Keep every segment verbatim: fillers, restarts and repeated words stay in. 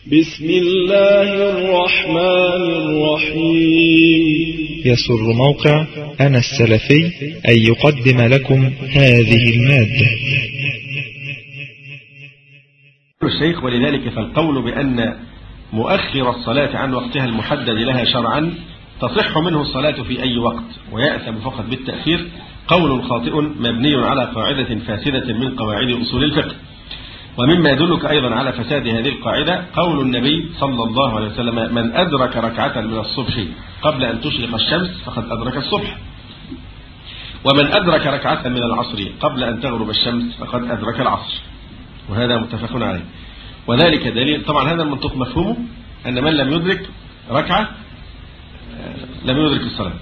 بسم الله الرحمن الرحيم. يسر موقع أنا السلفي أن يقدم لكم هذه المادة. الشيخ ولذلك فالقول بأن مؤخر الصلاة عن وقتها المحدد لها شرعا تصح منه الصلاة في أي وقت ويأثم فقط بالتأخير قول خاطئ مبني على قاعدة فاسدة من قواعد أصول الفقه. ومما يدلك أيضا على فساد هذه القاعدة قول النبي صلى الله عليه وسلم: من أدرك ركعة من الصبح قبل أن تشرق الشمس فقد أدرك الصبح، ومن أدرك ركعة من العصر قبل أن تغرب الشمس فقد أدرك العصر، وهذا متفق عليه. وذلك دليل، طبعا هذا المنطق مفهومه أن من لم يدرك ركعة لم يدرك الصلاة،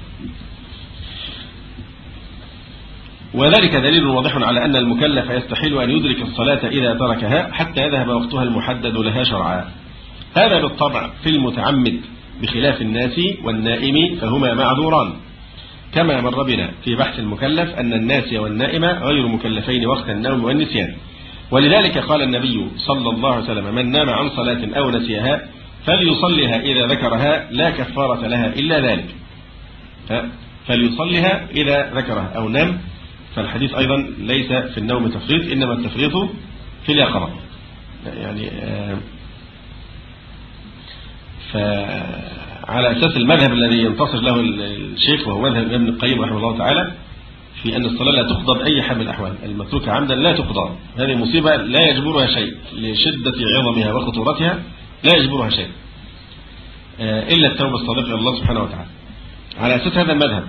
وذلك دليل واضح على أن المكلف يستحيل أن يدرك الصلاة إذا تركها حتى يذهب وقتها المحدد لها شرعا. هذا بالطبع في المتعمد بخلاف الناس والنائم فهما معذوران، كما مر بنا في بحث المكلف أن الناس والنائم غير مكلفين وقت النوم والنسيان. ولذلك قال النبي صلى الله عليه وسلم: من نام عن صلاة أو نسيها فليصلها إذا ذكرها لا كفارة لها إلا ذلك. فليصلها إذا ذكرها أو نام. فالحديث أيضا ليس في النوم تفريط، إنما التفريط في اليقظة. يعني فعلى أساس المذهب الذي ينتصر له الشيخ وهو مذهب ابن القيم رحمه الله تعالى في أن الصلاة لا تقضى بأي حال من الأحوال، المتروكة عمدا لا تقضى، هذه مصيبة لا يجبرها شيء لشدة عظمها وخطورتها، لا يجبرها شيء إلا التوبة الصادقة إلى الله سبحانه وتعالى. على أساس هذا المذهب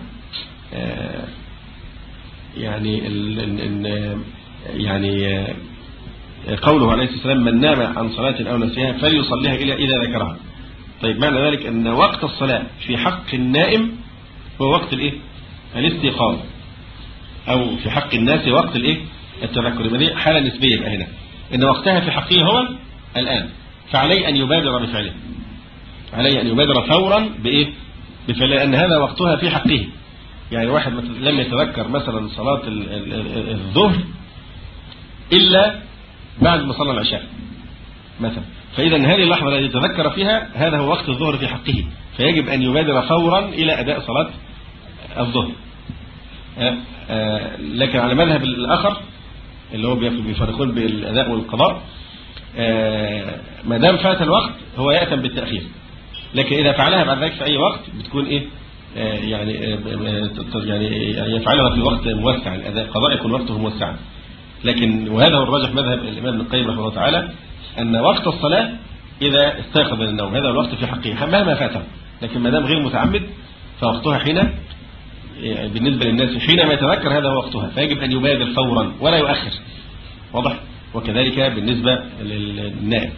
يعني ال يعني قوله عليه الصلاة والسلام: من نام عن صلاة أو نسيها فليصليها إلى إذا ذكرها. طيب معنى ذلك أن وقت الصلاة في حق النائم هو وقت الإيه؟ الاستيقاظ، أو في حق الناس وقت الإيه؟ التذكر. يبقى دي حالة نسبية بقى هنا، إن وقتها في حقه هو الآن، فعليه أن يبادر بفعله، عليه أن يبادر فورا بإيه؟ بفعله، لأن هذا وقتها في حقه. يعني واحد لم يتذكر مثلا صلاة الظهر إلا بعد ما صلى العشاء مثلا، فإذا هذه اللحظة التي تذكر فيها هذا هو وقت الظهر في حقه، فيجب أن يبادر فورا إلى أداء صلاة الظهر. لكن على مذهب الآخر اللي هو بيفرقون بالأداء والقضاء، ما دام فات الوقت هو يأتم بالتأخير، لكن إذا فعلها بعد ذلك في أي وقت بتكون إيه؟ يعني يعني يفعلها في وقت موسع، الأداء القضاء يكون وقته موسعا. لكن وهذا هو الراجح مذهب الإمام ابن القيم رحمه الله تعالى، أن وقت الصلاة إذا استيقظ من النوم هذا الوقت في حقه مهما فاته، لكن ما دام غير متعمد فوقتها حين بالنسبة للناس حينما يتذكر هذا هو وقتها، فيجب أن يبادر فورا ولا يؤخر. واضح؟ وكذلك بالنسبة للنائم.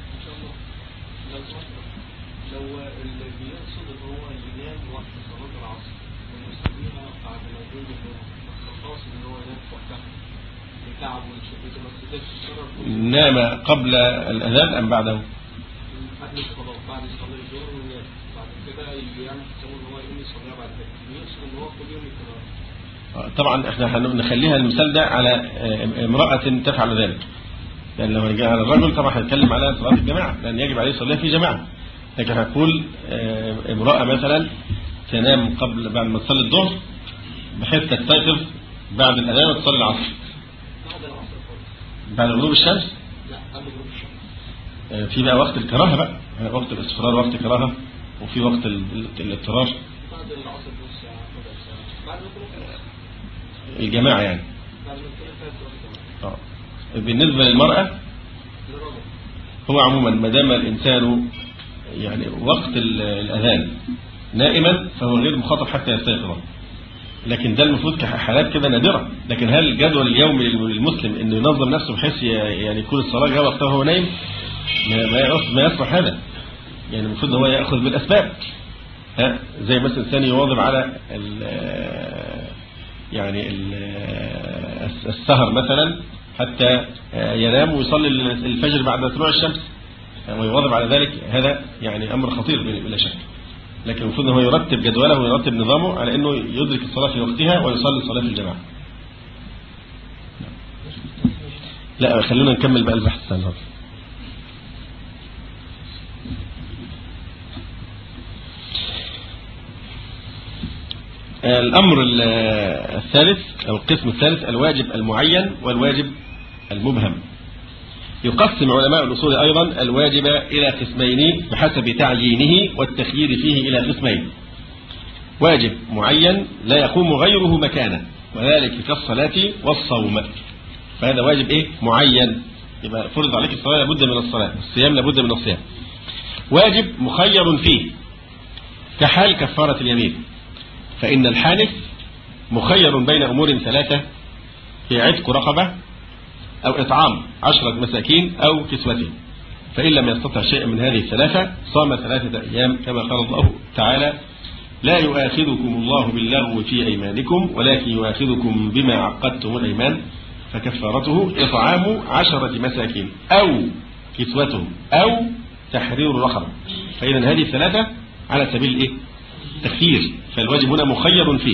نام قبل الأذان أم بعده؟ بعد الصلاة، بعد صلاة الظهر ونام، بعد كده يعمل حسابه إن هو يقوم يصليها بعد كده، يقصد إن هو كل يوم يكررها. طبعا احنا هنخليها المثال ده على امرأة تفعل ذلك، يعني لو رجع على الرجل طبعا هنتكلم على صلاة الجماعة لأن يجب عليه يصليها في جماعة، لكن هنقول امرأة مثلا تنام قبل بعد ما تصلي الظهر بحيث تستيقظ بعد الأذان وتصلي العصر. بعد غروب الشمس؟ لا قبل غروب الشمس. في بقى وقت الكراهة بقى، وقت الاصفرار وقت كراهة، وفي وقت الاضطرار. بعد العصر بنص ساعة، بعد الجماعة يعني. بعد الجماعة. اه. بالنسبة للمرأة هو عموما ما دام الإنسان يعني وقت الأذان نائما فهو غير مخاطب حتى يستيقظ، لكن ده المفروض كحالات كده نادرة. لكن هل الجدول اليومي للمسلم انه ينظم نفسه بحيث يعني يكون الصلاة جاء وقتها وهو نايم؟ ما يصلح هذا. يعني المفروض هو يأخذ بالأسباب، ها زي مثلا الإنسان يواظب على ال يعني ال السهر مثلا حتى ينام ويصلي الفجر بعد طلوع الشمس ويواظب على ذلك، هذا يعني أمر خطير بلا شك. لكن المفروض هو يرتب جدوله ويرتب نظامه على انه يدرك الصلاة في وقتها ويصلي صلاة الجماعة. لا خلونا نكمل بقى البحث النهارده. الأمر الثالث أو القسم الثالث الواجب المعين والواجب المبهم. يقسم علماء الأصول أيضا الواجب إلى قسمين بحسب تعيينه والتخيير فيه إلى قسمين: واجب معين لا يقوم غيره مكانه، وذلك كالصلاة والصوم، فهذا واجب إيه؟ معين، يبقى فرض عليك الصلاة لابد من الصلاة، الصيام لابد من الصيام. واجب مخير فيه كحال كفارة اليمين، فإن الحانث مخير بين أمور ثلاثة: في عتق رقبة أو إطعام عشرة مساكين أو كسوتهم، فإن لم يستطع شيئا من هذه الثلاثة صام ثلاثة أيام كما قال الله تعالى: لا يؤاخذكم الله باللغو في أيمانكم ولكن يؤاخذكم بما عقدتم الأيمان فكفارته إطعام عشرة مساكين أو كسوتهم أو تحرير رقبة. فإذا هذه الثلاثة على سبيل إيه؟ تخيير، فالواجب هنا مخير فيه.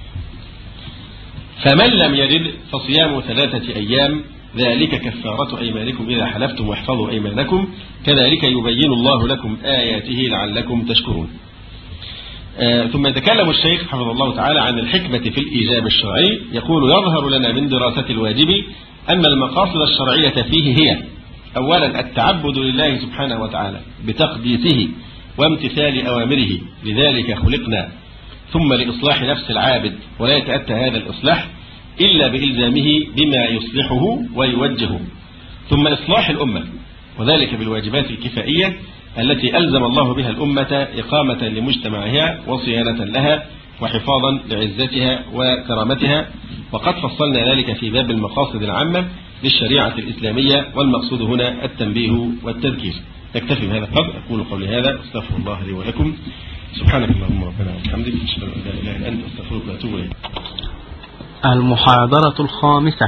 فمن لم يجد فصيام ثلاثة أيام ذلك كفارة أيمانكم إذا حلفتم واحفظوا أيمانكم كذلك يبين الله لكم آياته لعلكم تشكرون. آه ثم يتكلم الشيخ حفظه الله تعالى عن الحكمة في الإيجاب الشرعي، يقول: يظهر لنا من دراسة الواجب أن المقاصد الشرعية فيه هي: أولا التعبد لله سبحانه وتعالى بتقديسه وامتثال أوامره، لذلك خلقنا، ثم لإصلاح نفس العابد، ولا يتأتى هذا الإصلاح إلا بإلزامه بما يصلحه ويوجهه، ثم إصلاح الأمة، وذلك بالواجبات الكفائية التي ألزم الله بها الأمة إقامة لمجتمعها وصيانة لها وحفاظا لعزتها وكرامتها، وقد فصلنا ذلك في باب المقاصد العامة للشريعة الإسلامية، والمقصود هنا التنبيه والتذكير. تكتفي بهذا القدر، أقول قولي هذا، أستغفر الله لي ولكم، سبحانك اللهم ربنا وبحمدك، أشهد أن لا إله إلا أنت، أستغفرك وأتوب إليك. المحاضرة الخامسة.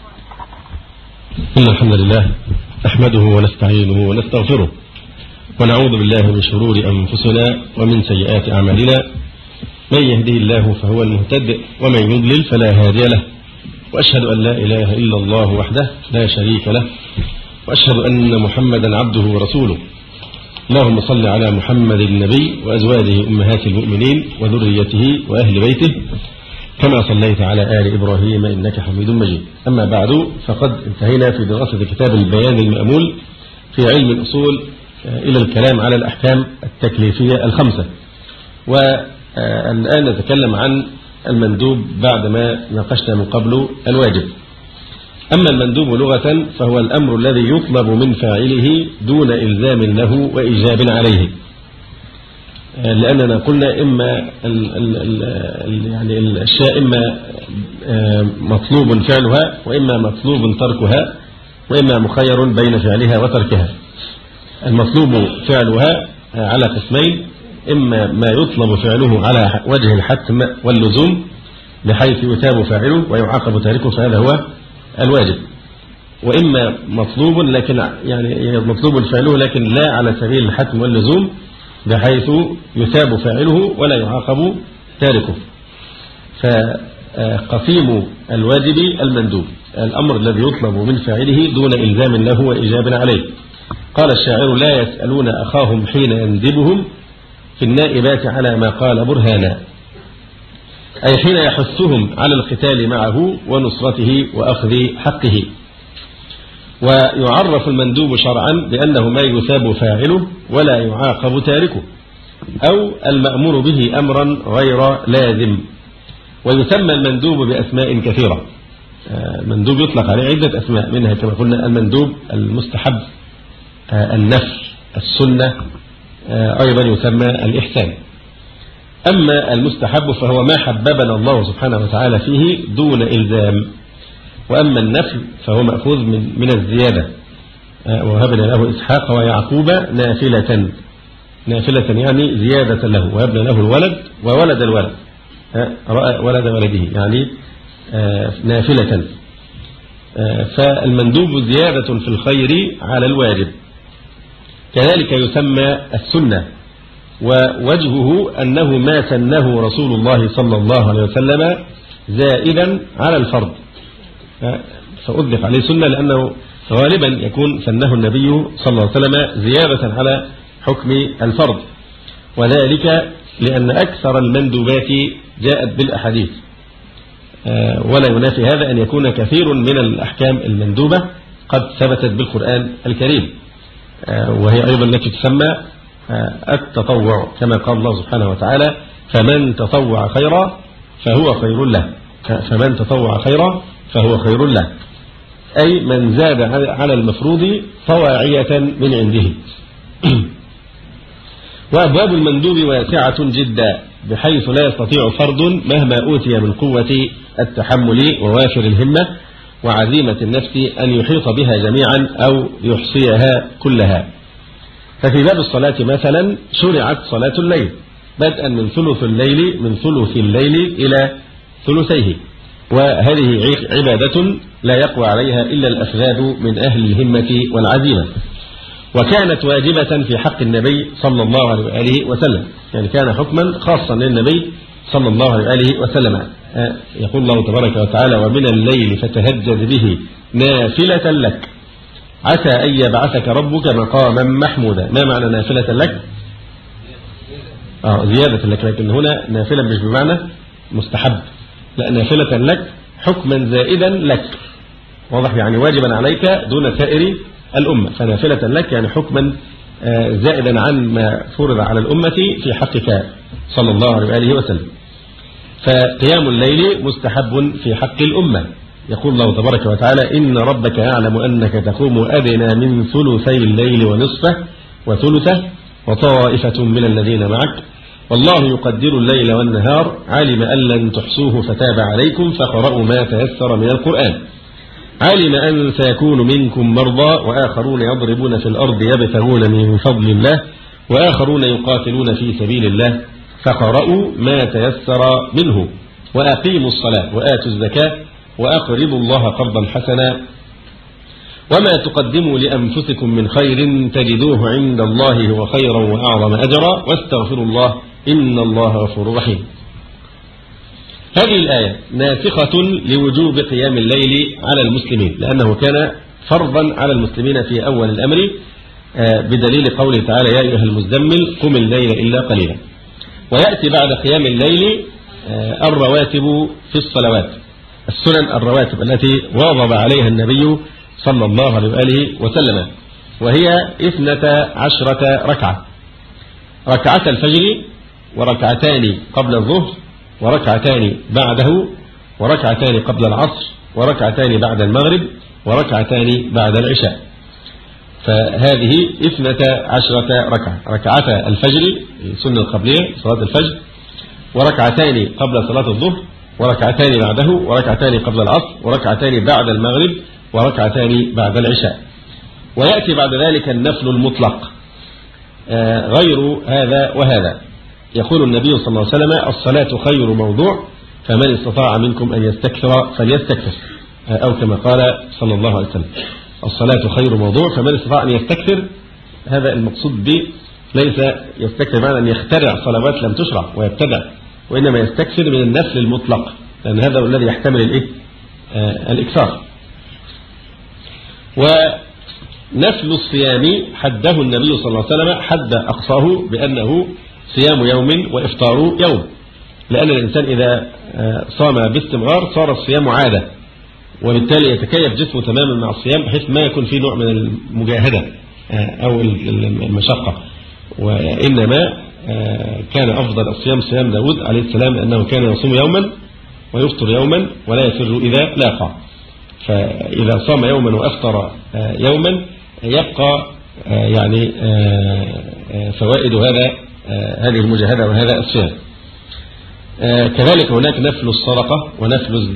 إن الحمد لله نحمده ونستعينه ونستغفره، ونعوذ بالله من شرور أنفسنا ومن سيئات أعمالنا، من يهده الله فهو المهتد ومن يضلل فلا هادي له، وأشهد أن لا إله إلا الله وحده لا شريك له، وأشهد أن محمدا عبده ورسوله. اللهم صل على محمد النبي وأزواجه أمهات المؤمنين وذريته وأهل بيته كما صليت على آل إبراهيم إنك حميد مجيد. أما بعد، فقد انتهينا في دراسة كتاب البيان المأمول في علم الأصول إلى الكلام على الأحكام التكليفية الخمسة، والآن نتكلم عن المندوب بعدما ناقشنا من قبل الواجب. أما المندوب لغة فهو الأمر الذي يطلب من فاعله دون إلزام له وإيجاب عليه، لأننا قلنا إما ال ال ال يعني الأشياء إما مطلوب فعلها وإما مطلوب تركها وإما مخير بين فعلها وتركها. المطلوب فعلها على قسمين: إما ما يطلب فعله على وجه الحتم واللزوم بحيث يثاب فاعله ويعاقب تاركه، فهذا هو الواجب، وإما مطلوب لكن يعني مطلوب فعله لكن لا على سبيل الحتم واللزوم بحيث يثاب فاعله ولا يعاقب تاركه. فقسيم الواجب المندوب، الأمر الذي يطلب من فاعله دون إلزام له وإيجاب عليه. قال الشاعر: لا يسألون أخاهم حين يندبهم في النائبات على ما قال برهانا، أي حين يحثهم على القتال معه ونصرته وأخذ حقه. ويعرف المندوب شرعا بأنه ما يثاب فاعله ولا يعاقب تاركه، أو المأمور به أمرا غير لازم. ويسمى المندوب بأسماء كثيرة، المندوب يطلق عليه عدة أسماء، منها كما قلنا المندوب المستحب، النفل، السنة، أيضا يسمى الإحسان. أما المستحب فهو ما حببنا الله سبحانه وتعالى فيه دون إلزام، وأما النفل فهو مأخوذ من, من الزيادة، وهبنا له إسحاق ويعقوب نافلة، نافلة يعني زيادة له، وهبنا له الولد وولد الولد، رأى ولد ولده يعني نافلة. فالمندوب زيادة في الخير على الواجب. كذلك يسمى السنة، ووجهه أنه ما سنه رسول الله صلى الله عليه وسلم زائدا على الفرض، فأطلق عليه سنة لأنه غالبا يكون سنه النبي صلى الله عليه وسلم زيادة على حكم الفرض، وذلك لأن أكثر المندوبات جاءت بالأحاديث، ولا ينافي هذا أن يكون كثير من الأحكام المندوبة قد ثبتت بالقرآن الكريم، وهي أيضا التي تسمى التطوع، كما قال الله سبحانه وتعالى: فمن تطوع خيرا فهو خير له، فمن تطوع خيرا فهو خير له، أي من زاد على المفروض طواعية من عنده. وأبواب المندوب واسعة جدا، بحيث لا يستطيع فرد مهما أوتي من قوة التحمل ووافر الهمة وعزيمة النفس أن يحيط بها جميعا أو يحصيها كلها. ففي باب الصلاة مثلا شرعت صلاة الليل بدءا من ثلث الليل من ثلث الليل إلى ثلثيه، وهذه عبادة لا يقوى عليها إلا الأفذاذ من أهل الهمة والعزيمة، وكانت واجبة في حق النبي صلى الله عليه وآله وسلم، يعني كان حكما خاصا للنبي صلى الله عليه وآله وسلم. يقول الله تبارك وتعالى: ومن الليل فتهجد به نافلة لك عسى أن يبعثك ربك مقاما محمودا. ما معنى نافلة لك؟ آه زيادة لك، لكن هنا نافلة مش بمعنى مستحب، لا، نافلة لك حكما زائدا لك، واضح؟ يعني واجبا عليك دون سائر الأمة، فنافلة لك يعني حكما زائدا عن ما فرض على الأمة في حقك صلى الله عليه وآله وسلم. فقيام الليل مستحب في حق الأمة. يقول الله تبارك وتعالى: إن ربك يعلم أنك تقوم أدنى من ثلثي الليل ونصفه وثلثه وطائفة من الذين معك والله يقدر الليل والنهار علم أن لن تحصوه فتاب عليكم فقرأوا ما تيسر من القرآن علم أن سيكون منكم مرضى وآخرون يضربون في الأرض يبتغون من فضل الله وآخرون يقاتلون في سبيل الله فقرأوا ما تيسر منه وأقيموا الصلاة وآتوا الزكاة وأقرضوا الله قرضا حسنا وما تقدموا لأنفسكم من خير تجدوه عند الله هو خيرا وأعظم أجرا واستغفروا الله إن الله غفور رحيم. هذه الآية ناسخة لوجوب قيام الليل على المسلمين، لأنه كان فرضا على المسلمين في أول الأمر بدليل قوله تعالى: يا أيها المزمل قم الليل إلا قليلا. ويأتي بعد قيام الليل الرواتب في الصلوات، السنن الرواتب التي واظب عليها النبي صلى الله عليه وآله وسلم، وهي اثنتا عشرة ركعة: ركعة الفجر وركعتان قبل الظهر وركعتان بعده وركعتان قبل العصر وركعتان بعد المغرب وركعتان بعد العشاء. فهذه اثنتا عشرة ركعة: ركعة الفجر السنة القبلية صلاة الفجر، وركعتان قبل صلاة الظهر وركعتان بعده وركعتان قبل العصر وركعتان بعد المغرب وركعتان بعد العشاء. ويأتي بعد ذلك النفل المطلق غير هذا وهذا. يقول النبي صلى الله عليه وسلم: الصلاة خير موضوع فمن استطاع منكم أن يستكثر فليستكثر، أو كما قال صلى الله عليه وسلم: الصلاة خير موضوع فمن استطاع أن يستكثر. هذا المقصود به ليس يستكثر معنى أن يخترع صلوات لم تشرع ويبتدع، وإنما يستكثر من النفل المطلق، لأن هذا هو الذي يحتمل الإيه؟ آه الإكثار. ونفل الصيام حده النبي صلى الله عليه وسلم حد أقصاه بأنه صيام يوم وإفطار يوم، لأن الإنسان إذا صام باستمرار صار الصيام عادة، وبالتالي يتكيف جسمه تماما مع الصيام بحيث ما يكون فيه نوع من المجاهدة أو المشقة. وإنما كان أفضل الصيام صيام داود عليه السلام، أنه كان يصوم يوما ويفطر يوما ولا يفر إذا لاقى، فإذا صام يوما وأفطر يوما يبقى يعني فوائد هذا هذه المجاهدة وهذا الصيام. كذلك هناك نفل الصدقة ونفل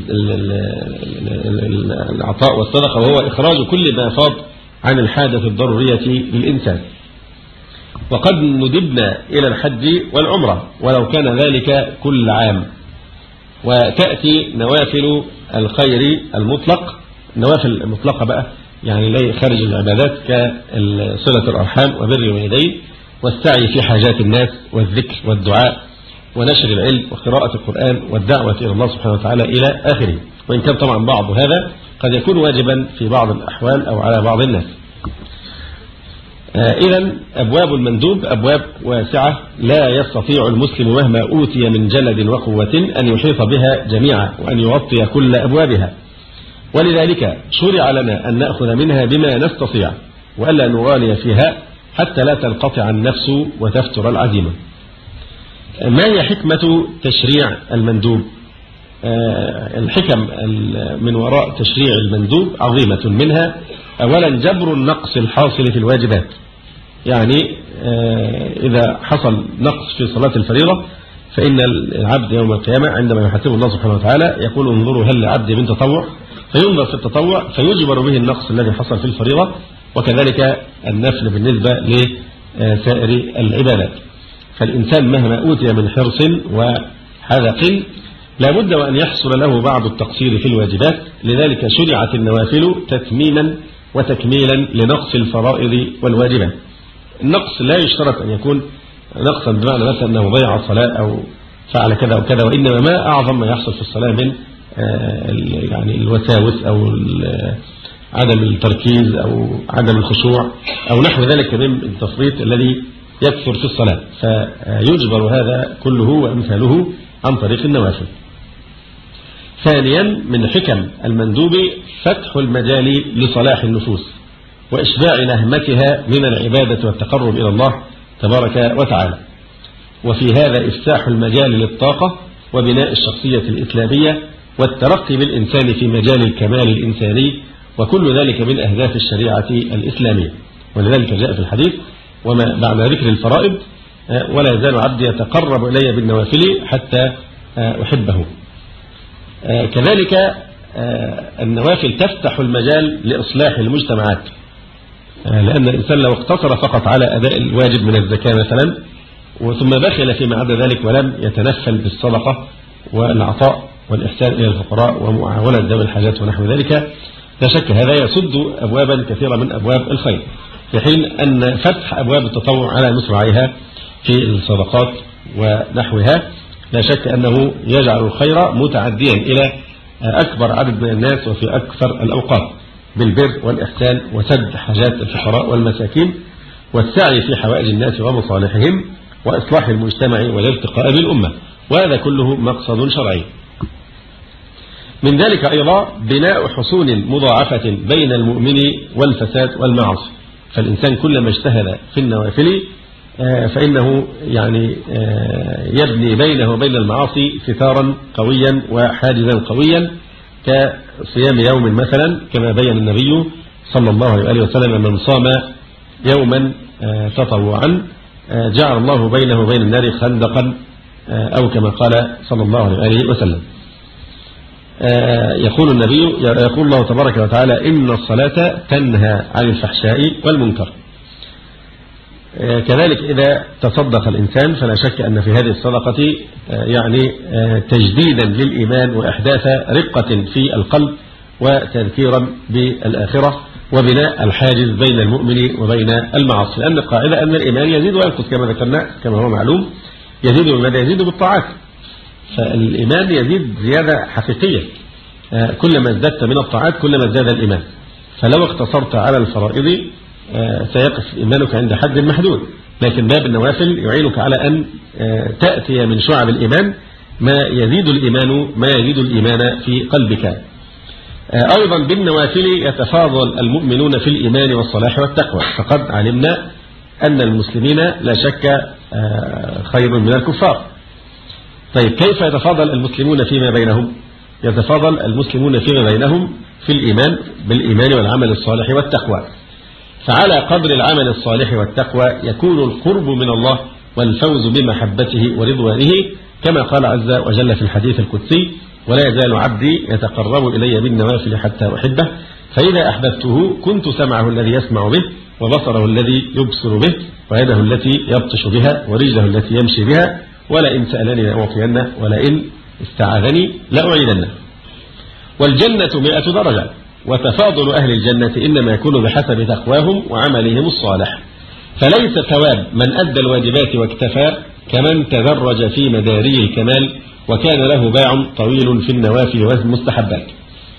العطاء والصدقة، وهو إخراج كل ما فاض عن الحاجة الضرورية للإنسان. وقد ندبنا إلى الحج والعمرة ولو كان ذلك كل عام. وتأتي نوافل الخير المطلق، النوافل المطلقة بقى يعني لا خارج العبادات كصلة الأرحام وبر الوالدين والسعي في حاجات الناس والذكر والدعاء ونشر العلم وقراءة القرآن والدعوة إلى الله سبحانه وتعالى إلى آخره. وإن كان طبعا بعض هذا قد يكون واجبا في بعض الأحوال أو على بعض الناس. إذن أبواب المندوب أبواب واسعة لا يستطيع المسلم مهما أوتي من جلد وقوة أن يحيط بها جميعا وأن يغطي كل أبوابها، ولذلك شرع لنا أن نأخذ منها بما نستطيع وألا نغالي فيها حتى لا تنقطع النفس وتفتر العزيمة. ما هي حكمة تشريع المندوب؟ الحكم من وراء تشريع المندوب عظيمة، منها أولا جبر النقص الحاصل في الواجبات، يعني إذا حصل نقص في صلاة الفريضة فإن العبد يوم القيامة عندما يحاسبه الله سبحانه وتعالى يقول انظروا هل لعبد من تطوع، فينظر في التطوع فيجبر به النقص الذي حصل في الفريضة، وكذلك النفل بالنسبة لسائر العبادات. فالإنسان مهما أوتي من حرص وحذق لابد وأن يحصل له بعض التقصير في الواجبات، لذلك شرعت النوافل تتميما وتكميلا لنقص الفرائض والواجبات. النقص لا يشترط أن يكون نقصا بمعنى مثلا أنه ضيع الصلاة أو فعل كذا وكذا، وإنما ما أعظم ما يحصل في الصلاة من يعني الوساوس أو عدم التركيز أو عدم الخشوع أو نحو ذلك من التفريط الذي يكثر في الصلاة، فيجبر هذا كله وأمثاله عن طريق النوافل. ثانيا من حكم المندوب فتح المجال لصلاح النفوس وإشباع نهمتها من العبادة والتقرب إلى الله تبارك وتعالى، وفي هذا إفتاح المجال للطاقة وبناء الشخصية الإسلامية والترقي بالإنسان في مجال الكمال الإنساني، وكل ذلك من أهداف الشريعة الإسلامية. ولذلك جاء في الحديث وما بعد ذكر الفرائض ولا يزال عبدي يتقرب إلي بالنوافل حتى أحبه. كذلك النوافل تفتح المجال لإصلاح المجتمعات، لأن الإنسان لو اقتصر فقط على أداء الواجب من الزكاة مثلا ثم بخل فيما عدا ذلك ولم يتنفل بالصدقة والعطاء والإحسان إلى الفقراء ومعاونة ذوي الحاجات ونحو ذلك، لا شك هذا يسد أبوابا كثيرة من أبواب الخير، في حين أن فتح أبواب التطوع على مصراعيها في الصدقات ونحوها لا شك أنه يجعل الخير متعديا إلى أكبر عدد من الناس وفي أكثر الأوقات بالبر والإحسان وسد حاجات الفقراء والمساكين والسعي في حوائج الناس ومصالحهم وإصلاح المجتمع والارتقاء بالأمة، وهذا كله مقصد شرعي. من ذلك أيضا بناء حصون مضاعفة بين المؤمن والفساد والمعاصي، فالإنسان كلما اجتهد في النوافل فإنه يعني يبني بينه وبين المعاصي ستارا قويا وحاجزا قويا كصيام يوم مثلا، كما بين النبي صلى الله عليه وسلم من صام يوما تطوعا جعل الله بينه وبين النار خندقا، أو كما قال صلى الله عليه وسلم. يقول النبي يقول الله تبارك وتعالى إن الصلاة تنهى عن الفحشاء والمنكر. كذلك إذا تصدق الإنسان فلا شك أن في هذه الصدقة يعني تجديدا للإيمان وإحداث رقة في القلب وتذكيرا بالآخرة وبناء الحاجز بين المؤمن وبين المعاصي، لأن القاعدة أن الإيمان يزيد وينقص كما ذكرنا كما هو معلوم، يزيد بماذا؟ يزيد بالطاعات، فالإيمان يزيد زيادة حقيقية، كلما ازددت من الطاعات كلما ازداد الإيمان، فلو اقتصرت على الفرائض سيقف إيمانك عند حد محدود، لكن باب النوافل يعينك على أن تأتي من شعب الإيمان ما يزيد الإيمان ما يزيد الإيمان في قلبك. أيضا بالنوافل يتفاضل المؤمنون في الإيمان والصلاح والتقوى، فقد علمنا أن المسلمين لا شك خير من الكفار. طيب كيف يتفاضل المسلمون فيما بينهم؟ يتفاضل المسلمون فيما بينهم في الإيمان بالإيمان والعمل الصالح والتقوى، فعلى قدر العمل الصالح والتقوى يكون القرب من الله والفوز بمحبته ورضوانه، كما قال عز وجل في الحديث القدسي ولا يزال عبدي يتقرب إلي بالنوافل حتى أحبه فإذا أحببته كنت سمعه الذي يسمع به وبصره الذي يبصر به ويده التي يبطش بها ورجله التي يمشي بها ولئن سألني لأعطينه ولئن استعاذني لأعيذنه. والجنة مئة درجة، وتفاضل أهل الجنة إنما يكون بحسب تقواهم وعملهم الصالح، فليس ثواب من أدى الواجبات واكتفى كمن تدرج في مداري الكمال وكان له باع طويل في النوافل والمستحبات.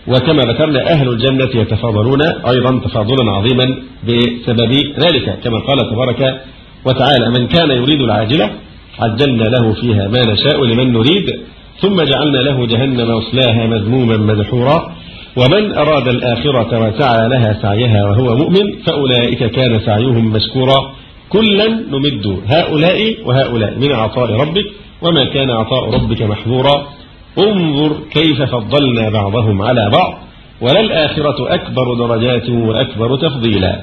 وكما ذكرنا أهل الجنة يتفاضلون أيضا تفاضلا عظيما بسبب ذلك، كما قال تبارك وتعالى: من كان يريد العاجلة عجلنا له فيها ما نشاء لمن نريد ثم جعلنا له جهنم يصلاها مذموما مدحورا ومن أراد الآخرة وسعى لها سعيها وهو مؤمن فأولئك كان سعيهم مشكورا كلا نمد هؤلاء وهؤلاء من عطاء ربك وما كان عطاء ربك محظورا انظر كيف فضلنا بعضهم على بعض وللآخرة أكبر درجات وأكبر تفضيلا.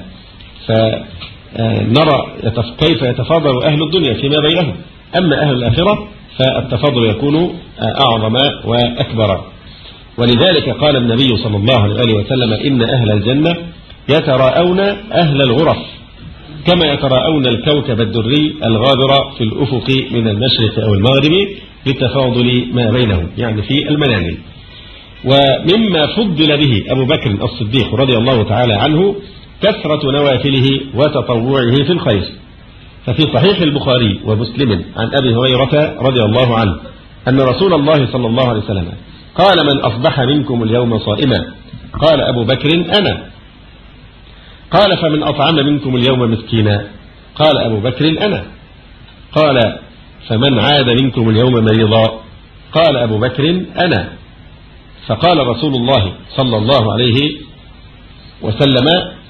فنرى كيف يتفاضل أهل الدنيا فيما بينهم، أما أهل الآخرة فالتفاضل يكون أعظم وأكبر. ولذلك قال النبي صلى الله عليه وسلم: إن أهل الجنة يتراءون أهل الغرف كما يتراءون الكوكب الدري الغابر في الأفق من المشرق أو المغرب لتفاضل ما بينهم، يعني في المنازل. ومما فضل به أبو بكر الصديق رضي الله تعالى عنه كثرة نوافله وتطوعه في الخير. ففي صحيح البخاري ومسلم عن أبي هريرة رضي الله عنه أن رسول الله صلى الله عليه وسلم قال: من أصبح منكم اليوم صائما؟ قال أبو بكر: أنا. قال: فمن أطعم منكم اليوم مسكينا؟ قال أبو بكر: أنا. قال: فمن عاد منكم اليوم مريضا؟ قال أبو بكر: أنا. فقال رسول الله صلى الله عليه وسلم: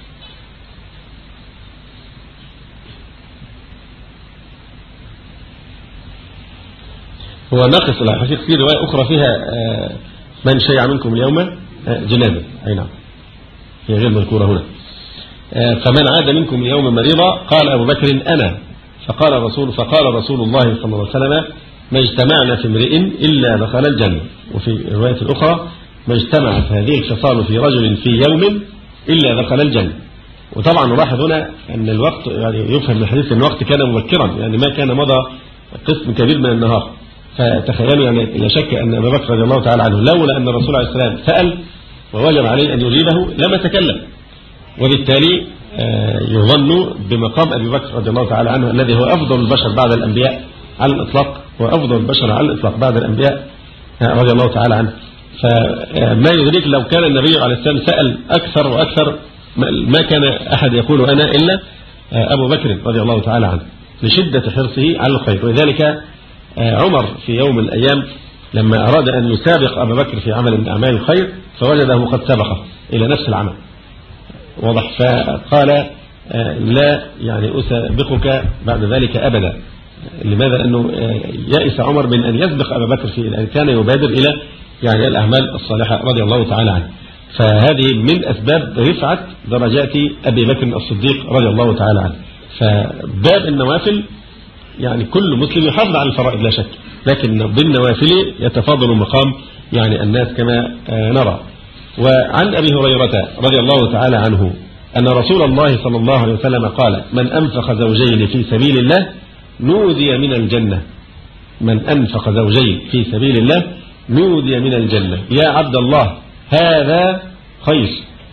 هو ناقص الحديث في رواية أخرى فيها من شيع منكم اليوم جنابا، أي نعم هي غير مذكورة هنا. فمن عاد منكم اليوم مريضا؟ قال أبو بكر: أنا. فقال رسول فقال رسول الله صلى الله عليه وسلم: ما اجتمعنا في امرئ إلا دخل الجنة. وفي الرواية الأخرى: ما اجتمعت هذه الخصال في رجل في يوم إلا دخل الجنة. وطبعا نلاحظ هنا أن الوقت، يعني يفهم من الحديث أن الوقت كان مبكرا، يعني ما كان مضى قسم كبير من النهار. فتخيلوا يعني لا شك أن أبا بكر رضي الله تعالى عنه لولا أن الرسول عليه السلام سأل ووجب عليه أن يجيبه لما تكلم، وبالتالي يظن بمقام أبي بكر رضي الله تعالى عنه الذي هو أفضل البشر بعد الأنبياء على الإطلاق، وأفضل البشر على الإطلاق بعد الأنبياء رضي الله تعالى عنه. فما يدرك لو كان النبي عليه السلام سأل أكثر وأكثر ما كان أحد يقول أنا إلا أبو بكر رضي الله تعالى عنه لشدة حرصه على الخير. ولذلك عمر في يوم من الأيام لما أراد أن يسابق أبا بكر في عمل من أعمال الخير فوجده قد سبقه إلى نفس العمل، واضح. فقال: لا يعني أسابقك بعد ذلك أبدا. لماذا؟ لأنه يأس عمر من أن يسبق أبا بكر في أن كان يبادر إلى يعني الأعمال الصالحة رضي الله تعالى عنه. فهذه من أسباب رفعة درجات أبي بكر الصديق رضي الله تعالى عنه. فباب النوافل يعني كل مسلم يحافظ على الفرائض لا شك، لكن بالنوافل يتفاضل مقام يعني الناس كما نرى. وعن أبي هريرة رضي الله تعالى عنه أن رسول الله صلى الله عليه وسلم قال: من أنفق زوجين في سبيل الله نودي من الجنة. من أنفق زوجين في سبيل الله نودي من الجنة يا عبد الله هذا خير.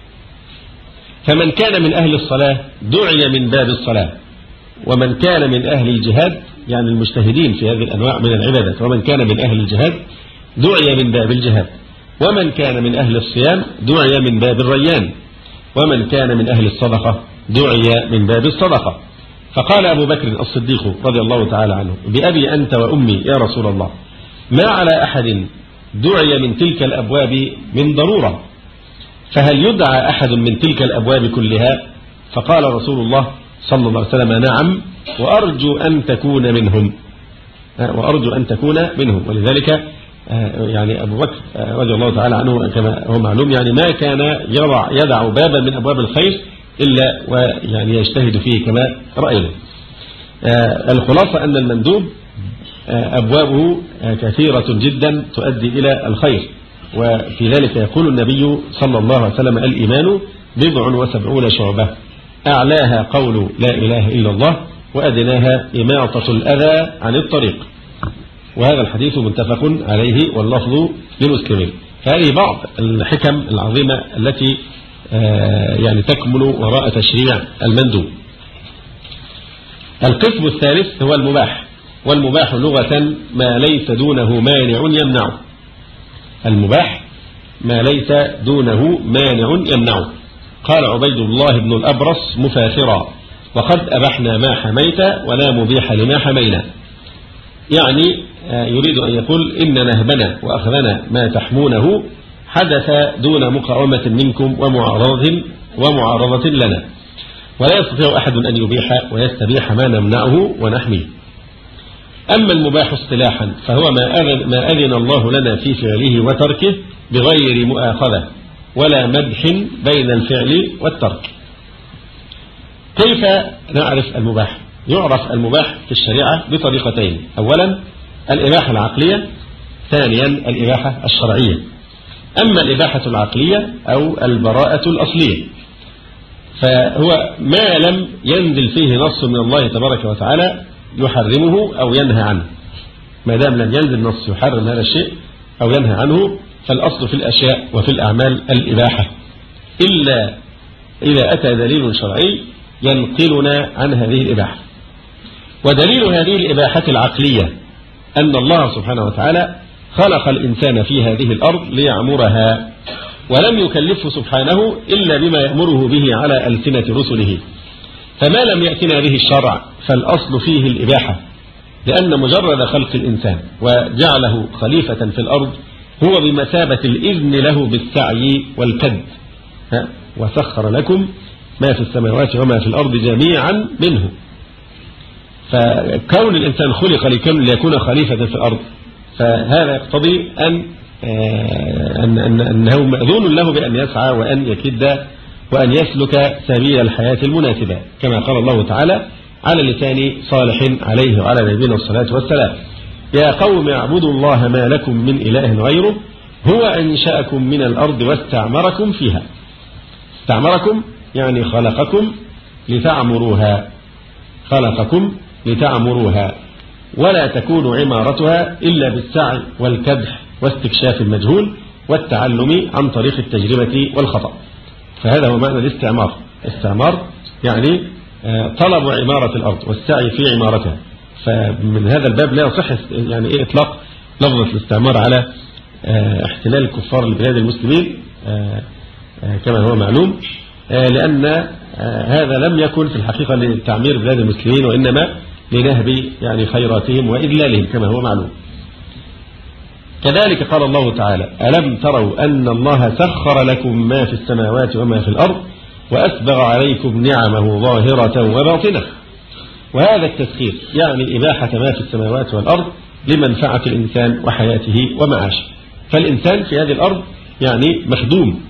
فمن كان من أهل الصلاة دعي من باب الصلاة، ومن كان من أهل الجهاد يعني المجتهدين في هذه الأنواع من العبادات، ومن كان من أهل الجهاد دعي من باب الجهاد، ومن كان من أهل الصيام دعي من باب الريان، ومن كان من أهل الصدقة دعي من باب الصدقة. فقال أبو بكر الصديق رضي الله تعالى عنه: بأبي أنت وأمي يا رسول الله، ما على أحد دعي من تلك الأبواب من ضرورة، فهل يدعى أحد من تلك الأبواب كلها؟ فقال رسول الله صلى الله عليه وسلم: نعم، وأرجو أن تكون منهم، وأرجو أن تكون منهم. ولذلك يعني أبو بكر رضي الله تعالى عنه كما هو معلوم يعني ما كان يضع يدع بابا من أبواب الخير إلا ويعني يجتهد فيه كما رأينا. الخلاصة أن المندوب أبوابه كثيرة جدا تؤدي إلى الخير، وفي ذلك يقول النبي صلى الله عليه وسلم: الإيمان بضع وسبعون شعبة، أعلاها قول لا إله إلا الله، وأدناها إماطة الأذى عن الطريق. وهذا الحديث متفق عليه واللفظ لمسلمين. فهذه بعض الحكم العظيمة التي يعني تكمل وراء تشريع المندوب. القسم الثالث هو المباح، والمباح لغة ما ليس دونه مانع يمنعه. المباح ما ليس دونه مانع يمنعه. قال عبيد الله بن الأبرص مفاخرا: وقد أبحنا ما حميت ولا مبيح لما حمينا. يعني يريد أن يقول إن نهبنا وأخذنا ما تحمونه حدث دون مقاومة منكم ومعارضة ومعارضة لنا، ولا يستطيع أحد أن يبيح ويستبيح ما نمنعه ونحميه. أما المباح اصطلاحا فهو ما أذن, ما أذن الله لنا في فعله وتركه بغير مؤاخذة ولا مدح بين الفعل والترك. كيف نعرف المباح؟ يعرف المباح في الشريعة بطريقتين: أولا الإباحة العقلية، ثانيا الإباحة الشرعية. أما الإباحة العقلية أو البراءة الأصلية فهو ما لم ينزل فيه نص من الله تبارك وتعالى يحرمه أو ينهى عنه. ما دام لم ينزل نص يحرم هذا الشيء أو ينهى عنه فالأصل في الأشياء وفي الأعمال الإباحة، إلا إذا أتى دليل شرعي ينقلنا عن هذه الإباحة. ودليل هذه الإباحة العقلية أن الله سبحانه وتعالى خلق الإنسان في هذه الأرض ليعمرها، ولم يكلفه سبحانه إلا بما يأمره به على ألسنة رسله. فما لم يأتنا به الشرع فالأصل فيه الإباحة، لأن مجرد خلق الإنسان وجعله خليفة في الأرض هو بمثابة الإذن له بالسعي والكد. وسخر لكم ما في السماوات وما في الأرض جميعا منه. فكون الإنسان خلق ليكون خليفة في الأرض فهذا يقتضي أن أنه مأذون له بأن يسعى وأن يكد وأن يسلك سبيل الحياة المناسبة، كما قال الله تعالى على لسان صالح عليه وعلى نبينا الصلاة والسلام: يا قوم اعبدوا الله ما لكم من إله غيره هو أنشأكم من الأرض واستعمركم فيها. استعمركم يعني خلقكم لتعمروها، خلقكم لتعمروها، ولا تكون عمارتها إلا بالسعي والكدح واستكشاف المجهول والتعلم عن طريق التجربة والخطأ. فهذا هو معنى الاستعمار. استعمار يعني طلب عمارة الأرض والسعي في عمارتها. فمن هذا الباب لا يصح يعني إيه إطلاق لفظة الاستعمار على احتلال الكفار لبلاد المسلمين كما هو معلوم، لأن هذا لم يكن في الحقيقة لتعمير بلاد المسلمين، وإنما لنهب يعني خيراتهم وإذلالهم كما هو معلوم. كذلك قال الله تعالى: ألم تروا أن الله سخر لكم ما في السماوات وما في الأرض وأسبغ عليكم نعمه ظاهرة وباطنة. وهذا التسخير يعني إباحة ما في السماوات والأرض لمنفعة الإنسان وحياته ومعاشه. فالإنسان في هذه الأرض يعني مخدوم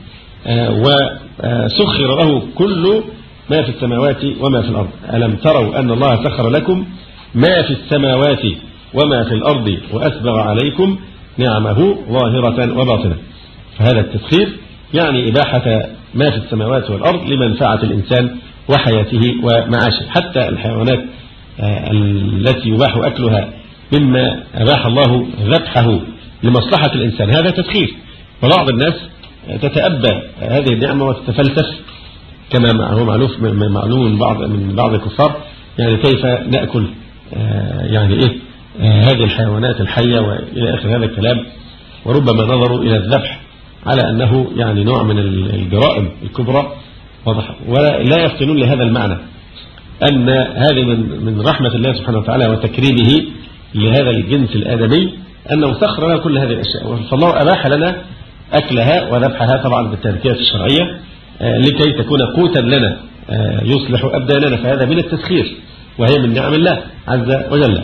وسخر له كل ما في السماوات وما في الأرض. ألم تروا أن الله سخر لكم ما في السماوات وما في الأرض وأسبغ عليكم نعمه ظاهرة وباطنة. فهذا التسخير يعني إباحة ما في السماوات والأرض لمنفعة الإنسان وحياته ومعاشه. حتى الحيوانات التي يباح أكلها مما أباح الله ذبحه لمصلحة الإنسان هذا تسخير. وبعض الناس تتأبى هذه النعمة وتتفلسف كما هو معلوم معلوم من بعض من بعض الكفار، يعني كيف نأكل يعني إيه هذه الحيوانات الحية وإلى آخر هذا الكلام. وربما نظروا إلى الذبح على أنه يعني نوع من الجرائم الكبرى، ولا يفتنون لهذا المعنى أن هذه من من رحمة الله سبحانه وتعالى وتكريمه لهذا الجنس الآدمي أنه سخر لنا كل هذه الأشياء. فالله أباح لنا أكلها وذبحها طبعا بالتركية الشرعية لكي تكون قوتا لنا يصلح أبداننا. فهذا من التسخير وهي من نعم الله عز وجل.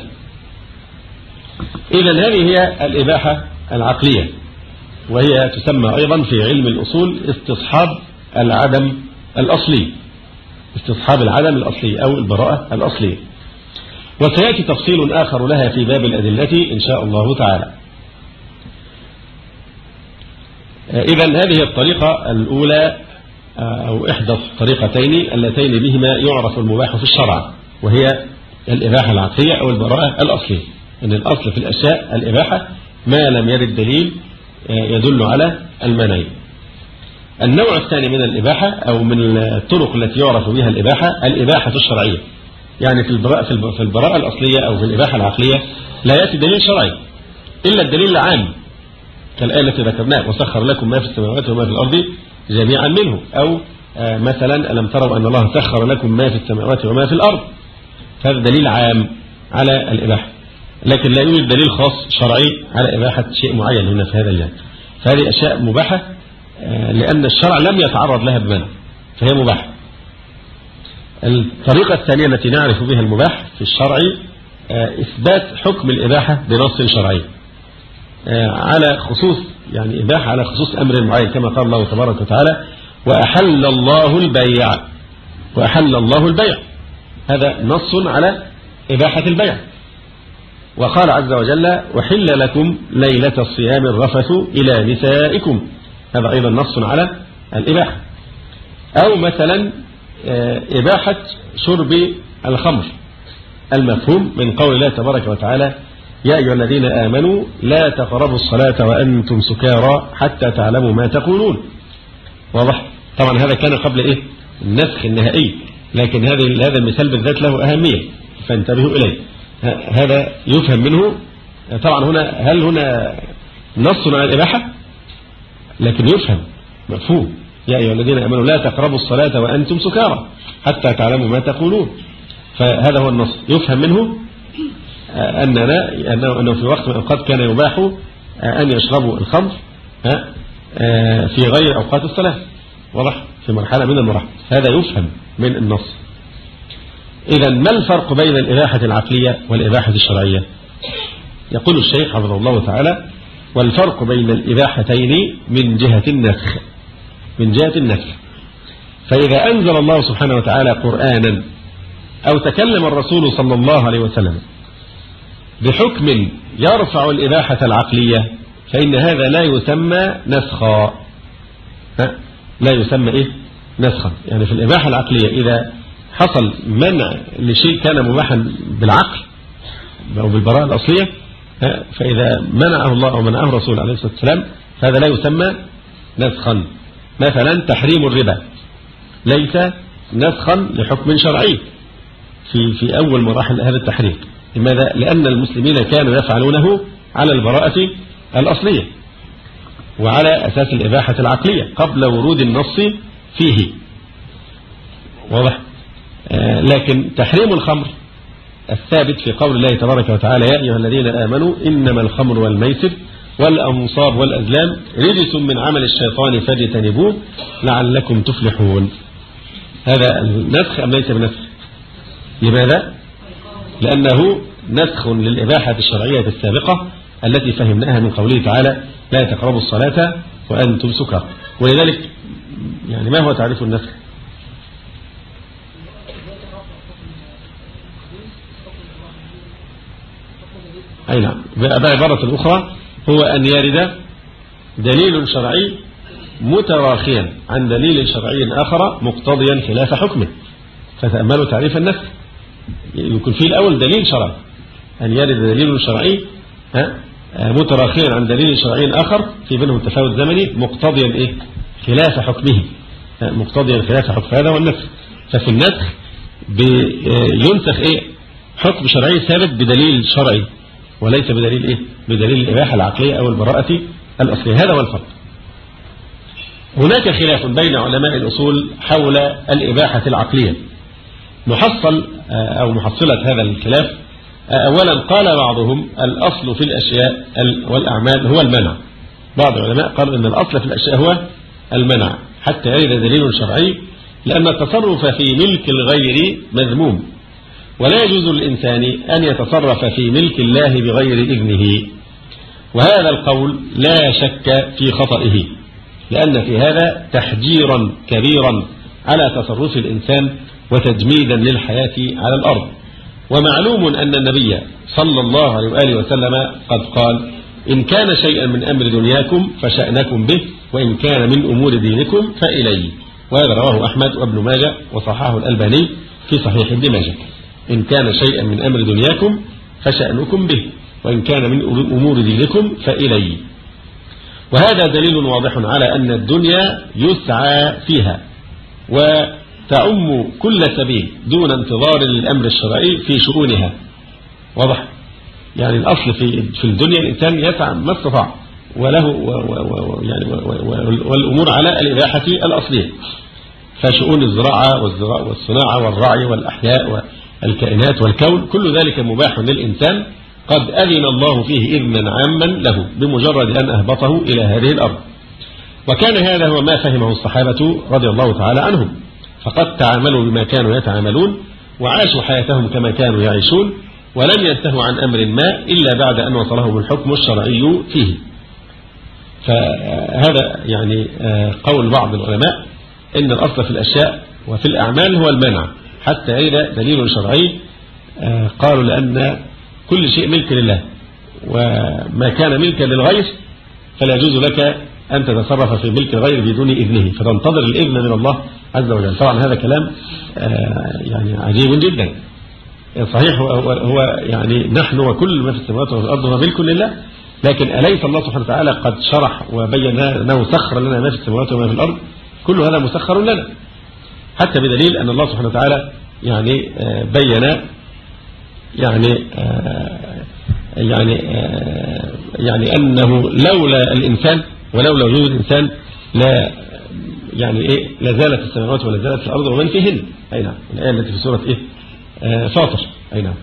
إذن هذه هي الإباحة العقلية، وهي تسمى أيضا في علم الأصول استصحاب العدم الأصلي، استصحاب العدم الأصلي أو البراءة الأصلية. وسيأتي تفصيل آخر لها في باب الأدلة إن شاء الله تعالى. إذن هذه الطريقة الأولى أو إحدى الطريقتين اللتين بهما يعرف المباح في الشرع، وهي الإباحة العقلية أو البراءة الأصلية. أن الأصل في الأشياء الإباحة ما لم يرد دليل يدل على المنع. النوع الثاني من الإباحة أو من الطرق التي يعرف بها الإباحة الإباحة الشرعية. يعني في البراءة في البراءة الأصلية أو في الإباحة العقلية لا يأتي دليل شرعي إلا الدليل العام كالآية التي ذكرناها وسخر لكم ما في السماوات وما في الأرض جميعا منه، أو مثلا ألم تروا أن الله سخر لكم ما في السماوات وما في الأرض. هذا دليل عام على الإباحة، لكن لا يوجد دليل خاص شرعي على إباحة شيء معين هنا في هذا الجانب. فهذه أشياء مباحة لأن الشرع لم يتعرض لها بمنع، فهي مباحة. الطريقة الثانية التي نعرف بها المباح في الشرع إثبات حكم الإباحة بنص شرعي على خصوص، يعني إباحة على خصوص أمر معين، كما قال الله تبارك وتعالى وأحل الله البيع، وأحل الله البيع، هذا نص على إباحة البيع. وقال عز وجل وحل لكم ليلة الصيام الرفث إلى نسائكم، هذا أيضا نص على الإباحة. أو مثلا إباحة شرب الخمر، المفهوم من قول الله تبارك وتعالى يا أيها الذين آمنوا لا تقربوا الصلاة وأنتم سكارى حتى تعلموا ما تقولون. واضح؟ طبعا هذا كان قبل إيه؟ النسخ النهائي، لكن هذا هذا المثال بالذات له أهمية فانتبهوا إليه. هذا يفهم منه طبعا هنا، هل هنا نص على الإباحة؟ لكن يفهم مفهوم يا أيها الذين آمنوا لا تقربوا الصلاة وأنتم سكارى حتى تعلموا ما تقولون. فهذا هو النص، يفهم منه أننا أنه في وقت من الأوقات كان يباح أن يشربوا الخمر في غير أوقات الصلاة، واضح؟ في مرحلة من المراحل، هذا يفهم من النص. إذا ما الفرق بين الإباحة العقلية والإباحة الشرعية؟ يقول الشيخ حفظه الله تعالى والفرق بين الإباحتين من جهة النسخ، من جهة النسخ. فإذا أنزل الله سبحانه وتعالى قرآنا أو تكلم الرسول صلى الله عليه وسلم بحكم يرفع الإباحة العقلية فإن هذا لا يسمى نسخا، لا يسمى إيه؟ نسخا. يعني في الإباحة العقلية إذا حصل منع لشيء كان مباحا بالعقل أو بالبراءة الأصلية، فإذا منعه الله أو منعه الرسول عليه الصلاة والسلام فهذا لا يسمى نسخا. مثلا تحريم الربا ليس نسخا لحكم شرعي في في أول مراحل هذا التحريم. لماذا؟ لأن المسلمين كانوا يفعلونه على البراءة الأصلية وعلى أساس الإباحة العقلية قبل ورود النص فيه، واضح؟ آه لكن تحريم الخمر الثابت في قول الله تبارك وتعالى يا أيها الذين آمنوا إنما الخمر والميسر والأنصاب والأزلام رجس من عمل الشيطان فاجتنبوه لعلكم تفلحون. هذا النسخ أم ليس بنسخ؟ لماذا؟ لأنه نسخ للإباحة الشرعية السابقة التي فهمناها من قوله تعالى لا تقربوا الصلاة وأنتم سكارى. ولذلك يعني ما هو تعريف النسخ؟ أي نعم، بعبارة أخرى هو أن يرد دليل شرعي متراخيا عن دليل شرعي آخر مقتضيا خلاف حكمه. فتأملوا تعريف النسخ، يكون فيه الأول دليل شرعي، أن يرد دليل شرعي متراخيا عن دليل شرعي آخر في بينهم تفاوت زمني مقتضيا إيه؟ خلاف حكمه، مقتضيا خلاف حكم. هذا هو النسخ. ففي النسخ ينسخ إيه؟ حكم شرعي ثابت بدليل شرعي وليس بدليل إيه؟ بدليل الإباحة العقلية أو البراءة الأصلية. هذا هو الفرق. هناك خلاف بين علماء الأصول حول الإباحة العقلية. محصل أو محصلة هذا الخلاف أولا قال بعضهم الأصل في الأشياء والأعمال هو المنع. بعض العلماء قالوا أن الأصل في الأشياء هو المنع حتى يرد دليل شرعي، لأن التصرف في ملك الغير مذموم ولا يجوز للإنسان أن يتصرف في ملك الله بغير إذنه. وهذا القول لا شك في خطئه، لأن في هذا تحجيرا كبيرا على تصرف الإنسان وتجميدا للحياة على الأرض. ومعلوم أن النبي صلى الله عليه وآله وسلم قد قال إن كان شيئا من أمر دنياكم فشأنكم به وإن كان من أمور دينكم فإليه. وهذا رواه أحمد وابن ماجه وصححه الألباني في صحيح ابن ماجه. إن كان شيئا من أمر دنياكم فشأنكم به وإن كان من أمور دينكم فإليه. وهذا دليل واضح على أن الدنيا يسعى فيها وتعم كل سبيل دون انتظار للأمر الشرعي في شؤونها. واضح؟ يعني الأصل في في الدنيا الإنسان يسعى ما استطاع وله و و يعني والأمور على الإباحة الأصلية، فشؤون الزراعة والصناعة والرعي والأحياء والكائنات والكون كل ذلك مباح للإنسان قد أذن الله فيه إذنا عاما له بمجرد أن أهبطه إلى هذه الأرض. وكان هذا هو ما فهمه الصحابة رضي الله تعالى عنهم، فقد تعاملوا بما كانوا يتعاملون وعاشوا حياتهم كما كانوا يعيشون، ولم ينتهوا عن أمر ما إلا بعد أن وصلهم الحكم الشرعي فيه. فهذا يعني قول بعض العلماء إن الأصل في الأشياء وفي الأعمال هو المنع حتى إذا دليل شرعي. قالوا لأن كل شيء ملك لله، وما كان ملكا للغير فلا يجوز لك أن تتصرف في ملك الغير بدون إذنه، فتنتظر الإذن من الله عز وجل. طبعا هذا كلام يعني عجيب جدا. صحيح هو, هو يعني نحن وكل ما في السماوات والأرض هو ملك لله، لكن أليس الله سبحانه وتعالى قد شرح وبين أنه سخر لنا ما في السماوات وما في الأرض؟ كل هذا مسخر لنا، حتى بدليل أن الله سبحانه وتعالى يعني بين يعني يعني يعني أنه لولا الإنسان ولولا وجود الإنسان لا يعني إيه لازالت السماوات ولا زالت الأرض ومن فيهن. أي نعم، الآية التي في سورة إيه فاطر. أي نعم.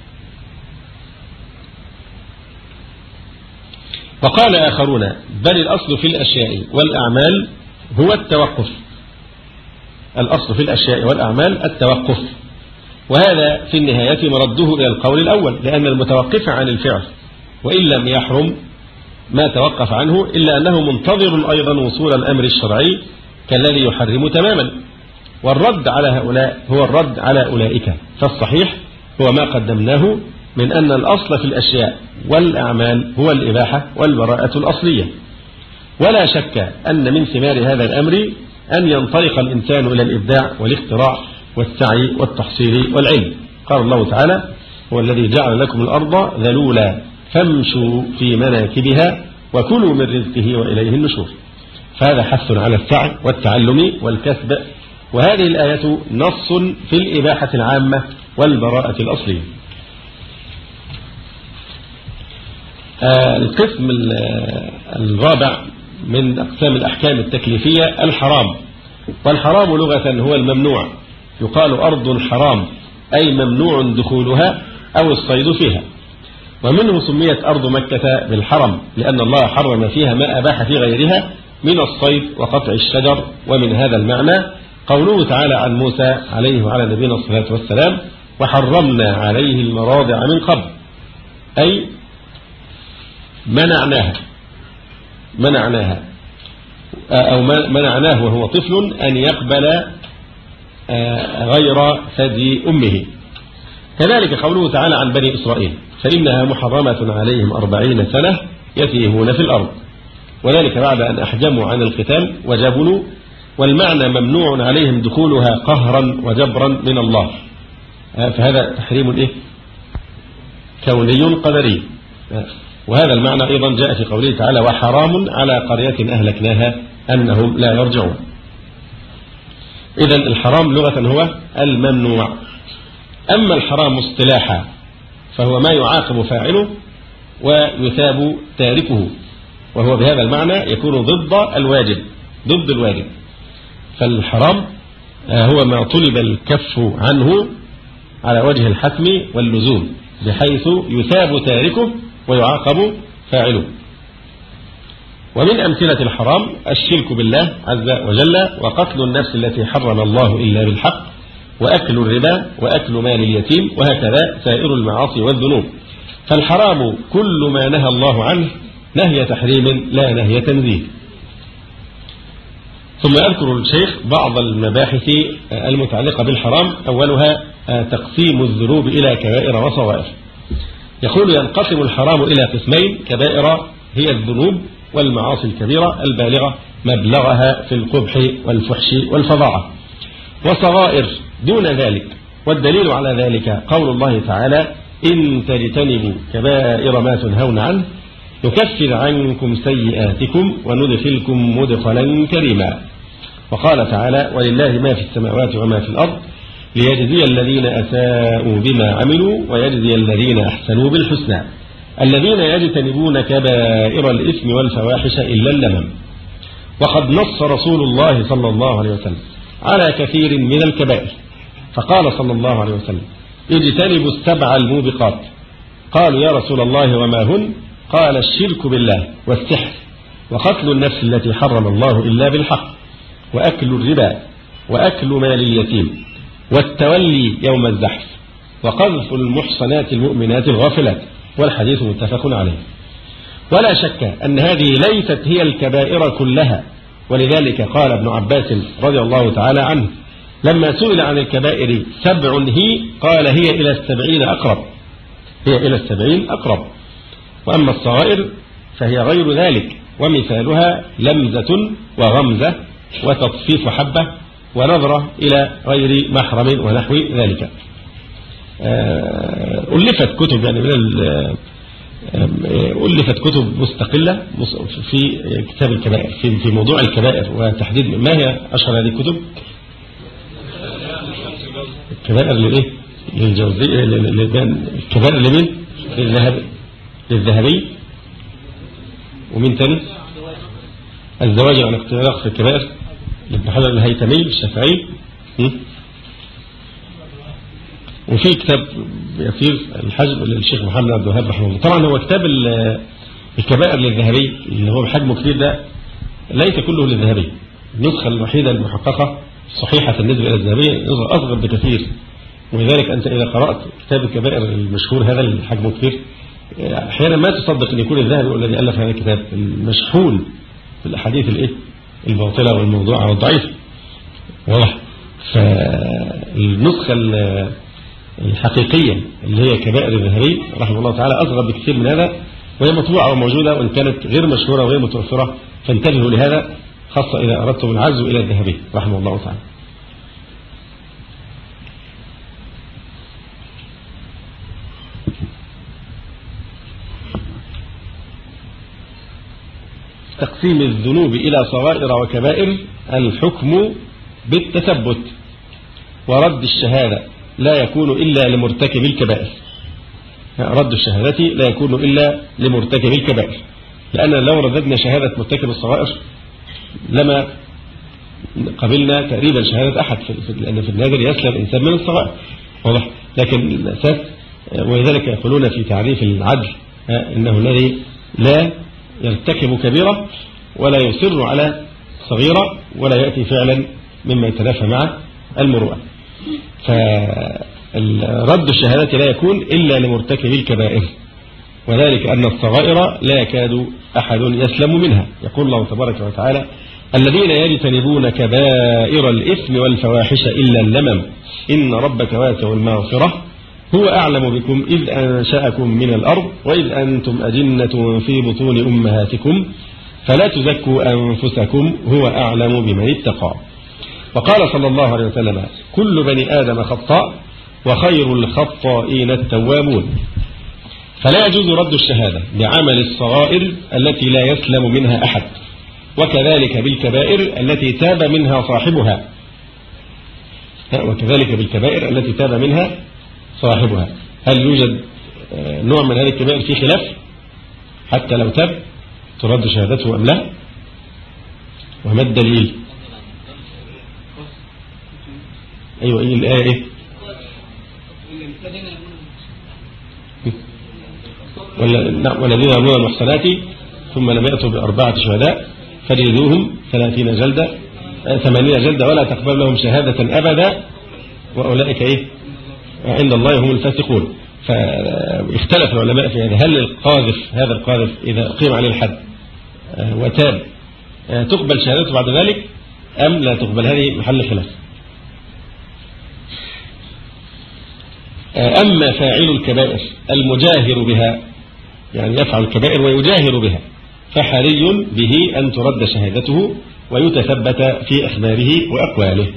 وقال آخرون بل الأصل في الأشياء والأعمال هو التوقف. الأصل في الأشياء والأعمال التوقف، وهذا في النهاية مرده إلى القول الأول، لأن المتوقف عن الفعل وإن لم يحرم ما توقف عنه إلا أنه منتظر أيضا وصول الأمر الشرعي كالذي يحرم تماما. والرد على هؤلاء هو الرد على أولئك، فالصحيح هو ما قدمناه من أن الأصل في الأشياء والأعمال هو الإباحة والبراءة الأصلية. ولا شك أن من ثمار هذا الأمر أن ينطلق الإنسان إلى الإبداع والاختراع والسعي والتحصيل والعلم. قال الله تعالى هو الذي جعل لكم الأرض ذلولا فامشوا في مناكبها وكلوا من رزقه وإليه النشور. فهذا حث على السعي والتعلم والكسب، وهذه الآية نص في الإباحة العامة والبراءة الأصلية. آه القسم الرابع من أقسام الأحكام التكليفية الحرام. والحرام لغة هو الممنوع، يقال أرض حرام أي ممنوع دخولها أو الصيد فيها، ومنه سميت أرض مكة بالحرم لأن الله حرم فيها ما أباح في غيرها من الصيد وقطع الشجر. ومن هذا المعنى قوله تعالى عن موسى عليه وعلى نبينا الصلاة والسلام وحرمنا عليه المراضع من قبل، أي منعناها منعناها أو منعناه وهو طفل أن يقبل غير ثدي أمه. كذلك قوله تعالى عن بني إسرائيل فإنها محرمة عليهم أربعين سنة يتيهون في الأرض، وذلك بعد أن أحجموا عن القتال وجبنوا، والمعنى ممنوع عليهم دخولها قهرا وجبرا من الله. فهذا تحريم إيه؟ كوني قدري. وهذا المعنى أيضا جاء في قوله تعالى وحرام على قرية أهلكناها أنهم لا يرجعون. إذن الحرام لغة هو الممنوع. أما الحرام اصطلاحا فهو ما يعاقب فاعله ويثاب تاركه، وهو بهذا المعنى يكون ضد الواجب ضد الواجب. فالحرام هو ما طلب الكف عنه على وجه الحتم واللزوم بحيث يثاب تاركه ويعاقب فاعله. ومن أمثلة الحرام الشرك بالله عز وجل، وقتل النفس التي حرم الله إلا بالحق، وأكل الربا، وأكل مال اليتيم، وهكذا سائر المعاصي والذنوب. فالحرام كل ما نهى الله عنه نهي تحريم لا نهي تنزيه. ثم يذكر الشيخ بعض المباحث المتعلقة بالحرام، أولها تقسيم الذنوب إلى كبائر وصغائر. يقول ينقسم الحرام إلى قسمين: كبائر هي الذنوب والمعاصي الكبيرة البالغة مبلغها في القبح والفحش والفظاعة، وصغائر دون ذلك. والدليل على ذلك قول الله تعالى إن تجتنبوا كبائر ما تنهون عنه نكفر عنكم سيئاتكم وندخلكم مدخلا كريما. وقال تعالى ولله ما في السماوات وما في الأرض ليجزي الذين أساءوا بما عملوا ويجزي الذين أحسنوا بالحسنى. الذين يجتنبون كبائر الإثم والفواحش إلا اللمم. وقد نص رسول الله صلى الله عليه وسلم على كثير من الكبائر، فقال صلى الله عليه وسلم: اجتنبوا السبع الموبقات. قالوا: يا رسول الله وما هن؟ قال: الشرك بالله، والسحر، وقتل النفس التي حرم الله إلا بالحق، وأكل الربا، وأكل مال اليتيم، والتولي يوم الزحف، وقذف المحصنات المؤمنات الغافلات. والحديث متفق عليه. ولا شك أن هذه ليست هي الكبائر كلها، ولذلك قال ابن عباس رضي الله تعالى عنه لما سئل عن الكبائر: سبع هي؟ قال: هي إلى السبعين أقرب، هي إلى السبعين أقرب. وأما الصغائر فهي غير ذلك، ومثالها لمزة وغمزة وتطفيف حبة ونظرة إلى غير محرم ونحو ذلك. ألفت كتب يعني من ألفت كتب مستقلة في كتاب الكبائر، في في موضوع الكبائر وتحديد ما هي أشهر هذه الكتب. الكبائر للإيه؟ للجوزي، الكبائر لمين؟ للذهبي للذهبي ومين تاني؟ الزواج عن اختلاق في الكبائر لابن حجر الهيثمي الشافعي. وفي كتاب يسير الحجم للشيخ محمد عبد الوهاب رحمه الله. طبعا هو كتاب الكبائر للذهبي اللي هو بحجمه كبير ده ليس كله للذهبي. النسخة الوحيدة المحققة صحيحة بالنسبة إلى الذهبي نسخة أصغر بكثير، ولذلك أنت إذا قرأت كتاب الكبائر المشهور هذا اللي حجمه كبير أحيانا ما تصدق أن يكون الذهبي هو الذي ألف هذا الكتاب المشحون في الأحاديث الإيه الباطلة والموضوعة والضعيفة. واضح. فالنسخة الحقيقية اللي هي كبائر الذهبي رحمه الله تعالى أصغر بكثير من هذا، وهي مطبوعة وموجودة وإن كانت غير مشهورة وغير متوفرة، فانتبهوا لهذا خاصة إذا أردتم العزو إلى الذهبي رحمه الله تعالى. تقسيم الذنوب إلى صغائر وكبائر: الحكم بالتثبت، ورد الشهادة لا يكون إلا لمرتكب الكبائر. رد الشهادة لا يكون إلا لمرتكب الكبائر، لأن لو رددنا شهادة مرتكب الصغائر لما قبلنا تقريبا شهادة أحد، لأن في النادر يسلم الإنسان من الصغائر. واضح. لكن الأساس ولذلك يقولون في تعريف العدل إنه الذي لا يرتكب كبيرة ولا يصر على صغيرة ولا يأتي فعلا مما يتنافى مع المروءة. فرد الشهادة لا يكون إلا لمرتكب الكبائر، وذلك أن الصغائر لا يكاد أحد يسلم منها. يقول الله تبارك وتعالى: الذين يجتنبون كبائر الإثم والفواحش إلا اللمم إن ربك واسع المغفرة هو أعلم بكم إذ أنشأكم من الأرض وإذ أنتم أجنة في بطون أمهاتكم فلا تزكوا أنفسكم هو أعلم بمن اتقى. وقال صلى الله عليه وسلم: كل بني آدم خطاء وخير الخطائين التوابون. فلا يجوز رد الشهادة بعمل الصغائر التي لا يسلم منها أحد، وكذلك بالكبائر التي تاب منها صاحبها وكذلك بالكبائر التي تاب منها صاحبها. هل يوجد نوع من هذه الكبائر في خلاف حتى لو تاب ترد شهادته أم لا؟ وما الدليل؟ أيوة إيه الآية إيه؟ والذين يرمون المحصنات ثم لم يأتوا بأربعة شهداء فجلدوهم ثلاثين جلدة ثمانين جلدة ولا تقبل لهم شهادة أبدا وأولئك إيه؟ عند الله هم الفاسقون. فاختلف العلماء في هذا، هل القاذف هذا القاذف إذا قيم عليه الحد وتاب تقبل شهادته بعد ذلك أم لا تقبل؟ هذه محل خلاف. أما فاعل الكبائر المجاهر بها، يعني يفعل الكبائر ويجاهر بها، فحري به أن ترد شهادته ويتثبت في أخباره وأقواله.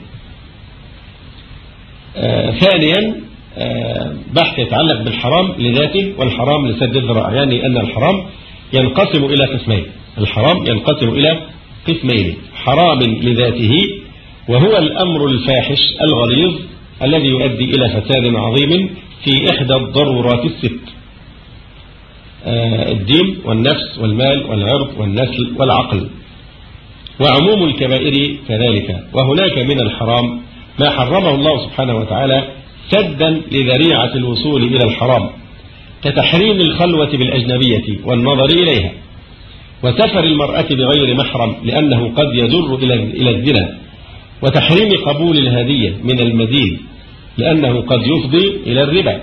آه ثانيا آه بحث يتعلق بالحرام لذاته والحرام لسد الذرائع، يعني أن الحرام ينقسم إلى قسمين. الحرام ينقسم إلى قسمين: حرام لذاته وهو الأمر الفاحش الغليظ الذي يؤدي إلى فساد عظيم في إحدى الضرورات الست. الدين والنفس والمال والعرض والنسل والعقل. وعموم الكبائر كذلك. وهناك من الحرام ما حرمه الله سبحانه وتعالى سدا لذريعة الوصول إلى الحرام، كتحريم الخلوة بالأجنبية والنظر إليها، وسفر المرأة بغير محرم لأنه قد يجر إلى الزنا، وتحريم قبول الهدية من المزيد لأنه قد يفضي إلى الربا.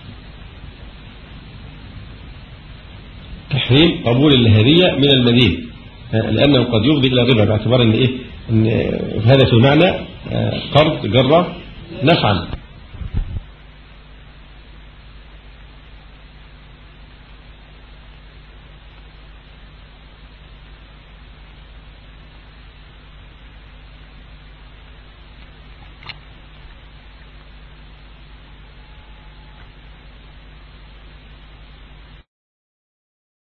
تحريم قبول الهدية من المزيد لأنه قد يفضي إلى الربا، باعتبار أن إيه؟ أن هذا في معنى قرض جر نفعا.